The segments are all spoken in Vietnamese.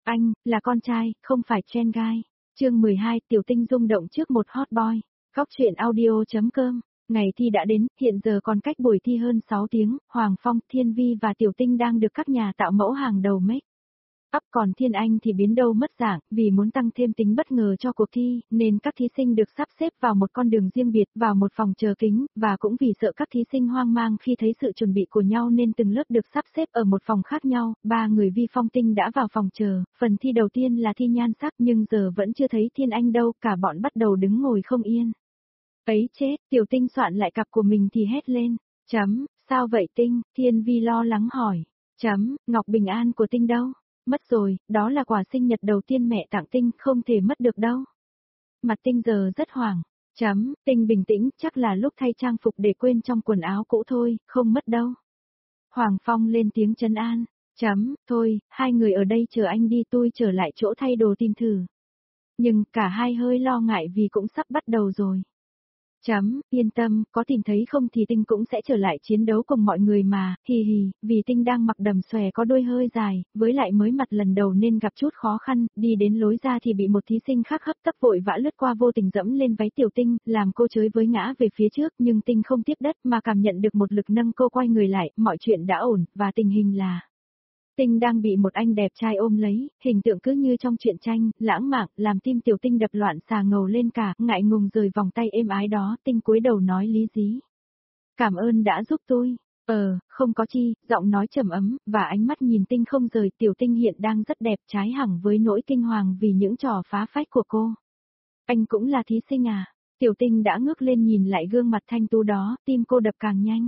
Anh, là con trai, không phải trend guy. Chương 12, Tiểu Tinh rung động trước một hot boy. Góc truyện audio.com. Ngày thi đã đến, hiện giờ còn cách buổi thi hơn 6 tiếng, Hoàng Phong, Thiên Vi và Tiểu Tinh đang được các nhà tạo mẫu hàng đầu make up, còn Thiên Anh thì biến đâu mất dạng, vì muốn tăng thêm tính bất ngờ cho cuộc thi, nên các thí sinh được sắp xếp vào một con đường riêng biệt, vào một phòng chờ kính, và cũng vì sợ các thí sinh hoang mang khi thấy sự chuẩn bị của nhau nên từng lớp được sắp xếp ở một phòng khác nhau. Ba người Vi Phong Tinh đã vào phòng chờ, phần thi đầu tiên là thi nhan sắc nhưng giờ vẫn chưa thấy Thiên Anh đâu, cả bọn bắt đầu đứng ngồi không yên. Ấy chết, Tiểu Tinh soạn lại cặp của mình thì hét lên, sao vậy Tinh, Thiên Vi lo lắng hỏi, ngọc bình an của Tinh đâu? Mất rồi, đó là quà sinh nhật đầu tiên mẹ tặng Tinh, không thể mất được đâu. Mặt Tinh giờ rất hoảng. Tinh bình tĩnh, chắc là lúc thay trang phục để quên trong quần áo cũ thôi, không mất đâu. Hoàng Phong lên tiếng trấn an. Thôi, hai người ở đây chờ anh đi, tôi trở lại chỗ thay đồ tìm thử. Nhưng cả hai hơi lo ngại vì cũng sắp bắt đầu rồi. Yên tâm, có tìm thấy không thì Tinh cũng sẽ trở lại chiến đấu cùng mọi người mà, vì Tinh đang mặc đầm xòe có đôi hơi dài, với lại mới mặt lần đầu nên gặp chút khó khăn, đi đến lối ra thì bị một thí sinh khác hấp tấp vội vã lướt qua vô tình dẫm lên váy Tiểu Tinh, làm cô chới với ngã về phía trước, nhưng Tinh không tiếp đất mà cảm nhận được một lực nâng cô quay người lại, mọi chuyện đã ổn, và tình hình là Tinh đang bị một anh đẹp trai ôm lấy, hình tượng cứ như trong truyện tranh, lãng mạn, làm tim Tiểu Tinh đập loạn xà ngầu lên cả, ngại ngùng rời vòng tay êm ái đó, Tinh cúi đầu nói lý dí. Cảm ơn đã giúp tôi. Không có chi, giọng nói trầm ấm, và ánh mắt nhìn Tinh không rời. Tiểu Tinh hiện đang rất đẹp, trái hẳn với nỗi kinh hoàng vì những trò phá phách của cô. Anh cũng là thí sinh à? Tiểu Tinh đã ngước lên nhìn lại gương mặt thanh tú đó, tim cô đập càng nhanh.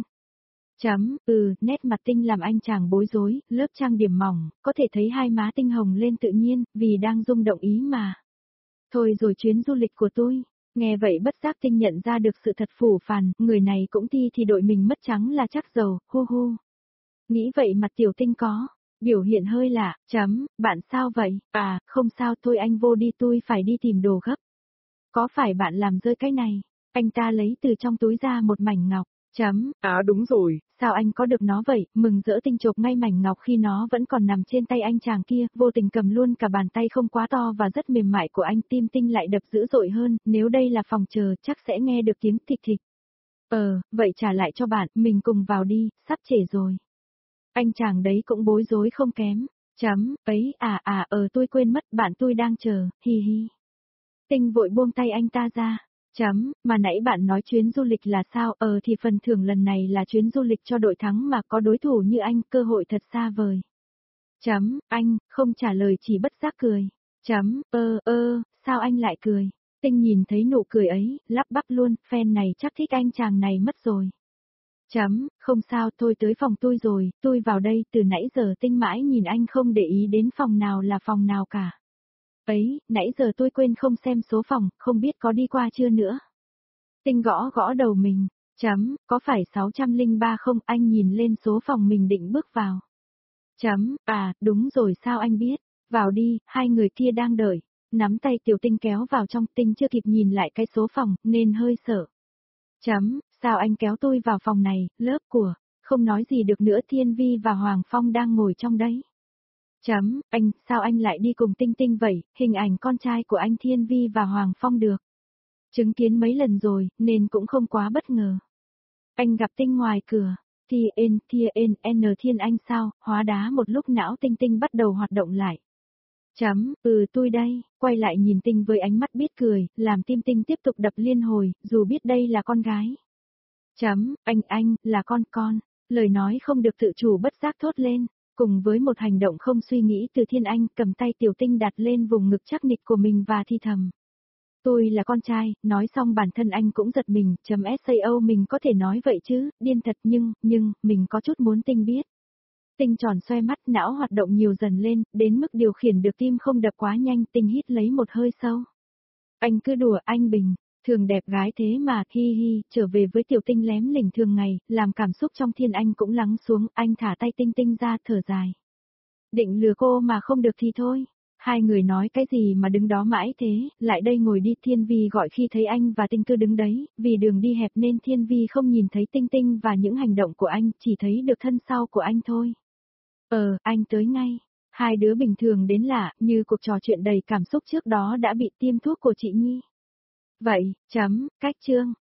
Nét mặt Tinh làm anh chàng bối rối, lớp trang điểm mỏng, có thể thấy hai má Tinh hồng lên tự nhiên, vì đang rung động ý mà. Thôi rồi chuyến du lịch của tôi. Nghe vậy bất giác Tinh nhận ra được sự thật phũ phàng, người này cũng thi thì đội mình mất trắng là chắc dầu, hu. Nghĩ vậy mặt Tiểu Tinh có biểu hiện hơi lạ. Bạn sao vậy? À, không sao, thôi anh vô đi, tôi phải đi tìm đồ gấp. Có phải bạn làm rơi cái này? Anh ta lấy từ trong túi ra một mảnh ngọc. Đúng rồi, sao anh có được nó vậy? Mừng rỡ Tinh chộp ngay mảnh ngọc khi nó vẫn còn nằm trên tay anh chàng kia, vô tình cầm luôn cả bàn tay không quá to và rất mềm mại của anh, tim Tinh lại đập dữ dội hơn, nếu đây là phòng chờ chắc sẽ nghe được tiếng thịch thịch. Vậy trả lại cho bạn, mình cùng vào đi, sắp trễ rồi. Anh chàng đấy cũng bối rối không kém. Tôi quên mất, bạn tôi đang chờ, hi. Tinh vội buông tay anh ta ra. Mà nãy bạn nói chuyến du lịch là sao? Thì phần thưởng lần này là chuyến du lịch cho đội thắng mà, có đối thủ như anh, cơ hội thật xa vời. Anh, không trả lời chỉ bất giác cười. Sao anh lại cười? Tinh nhìn thấy nụ cười ấy, lắp bắp luôn, fan này chắc thích anh chàng này mất rồi. Không sao, thôi tới phòng tôi rồi, tôi vào đây, từ nãy giờ Tinh mãi nhìn anh không để ý đến phòng nào là phòng nào cả. Nãy giờ tôi quên không xem số phòng, không biết có đi qua chưa nữa. Tinh gõ đầu mình. Có phải 603 không? Anh nhìn lên số phòng mình định bước vào. Đúng rồi, sao anh biết? Vào đi, hai người kia đang đợi. Nắm tay Tiểu Tinh kéo vào trong, Tinh chưa kịp nhìn lại cái số phòng, nên hơi sợ. Sao anh kéo tôi vào phòng này, lớp của, không nói gì được nữa, Thiên Vi và Hoàng Phong đang ngồi trong đấy. Anh, sao anh lại đi cùng Tinh vậy, hình ảnh con trai của anh Thiên Vi và Hoàng Phong được. Chứng kiến mấy lần rồi, nên cũng không quá bất ngờ. Anh gặp Tinh ngoài cửa, Thiên Anh sao, hóa đá một lúc não Tinh bắt đầu hoạt động lại. Tôi đây, quay lại nhìn Tinh với ánh mắt biết cười, làm tim Tinh tiếp tục đập liên hồi, dù biết đây là con gái. Anh, là con, lời nói không được tự chủ bất giác thốt lên. Cùng với một hành động không suy nghĩ từ Thiên Anh, cầm tay Tiểu Tinh đặt lên vùng ngực chắc nịch của mình và thi thầm. Tôi là con trai, nói xong bản thân anh cũng giật mình, sao mình có thể nói vậy chứ, điên thật, nhưng, mình có chút muốn Tinh biết. Tinh tròn xoe mắt, não hoạt động nhiều dần lên, đến mức điều khiển được tim không đập quá nhanh, Tinh hít lấy một hơi sâu. Anh cứ đùa, anh Bình, thường đẹp gái thế mà, hi, trở về với Tiểu Tinh lém lỉnh thường ngày, làm cảm xúc trong Thiên Anh cũng lắng xuống, anh thả tay Tinh ra, thở dài. Định lừa cô mà không được thì thôi. Hai người nói cái gì mà đứng đó mãi thế, lại đây ngồi đi. Thiên Vi gọi khi thấy anh và Tinh cứ đứng đấy, vì đường đi hẹp nên Thiên Vi không nhìn thấy Tinh và những hành động của anh, chỉ thấy được thân sau của anh thôi. Anh tới ngay. Hai đứa bình thường đến lạ, như cuộc trò chuyện đầy cảm xúc trước đó đã bị tiêm thuốc của chị Nhi. Vậy, cách chương.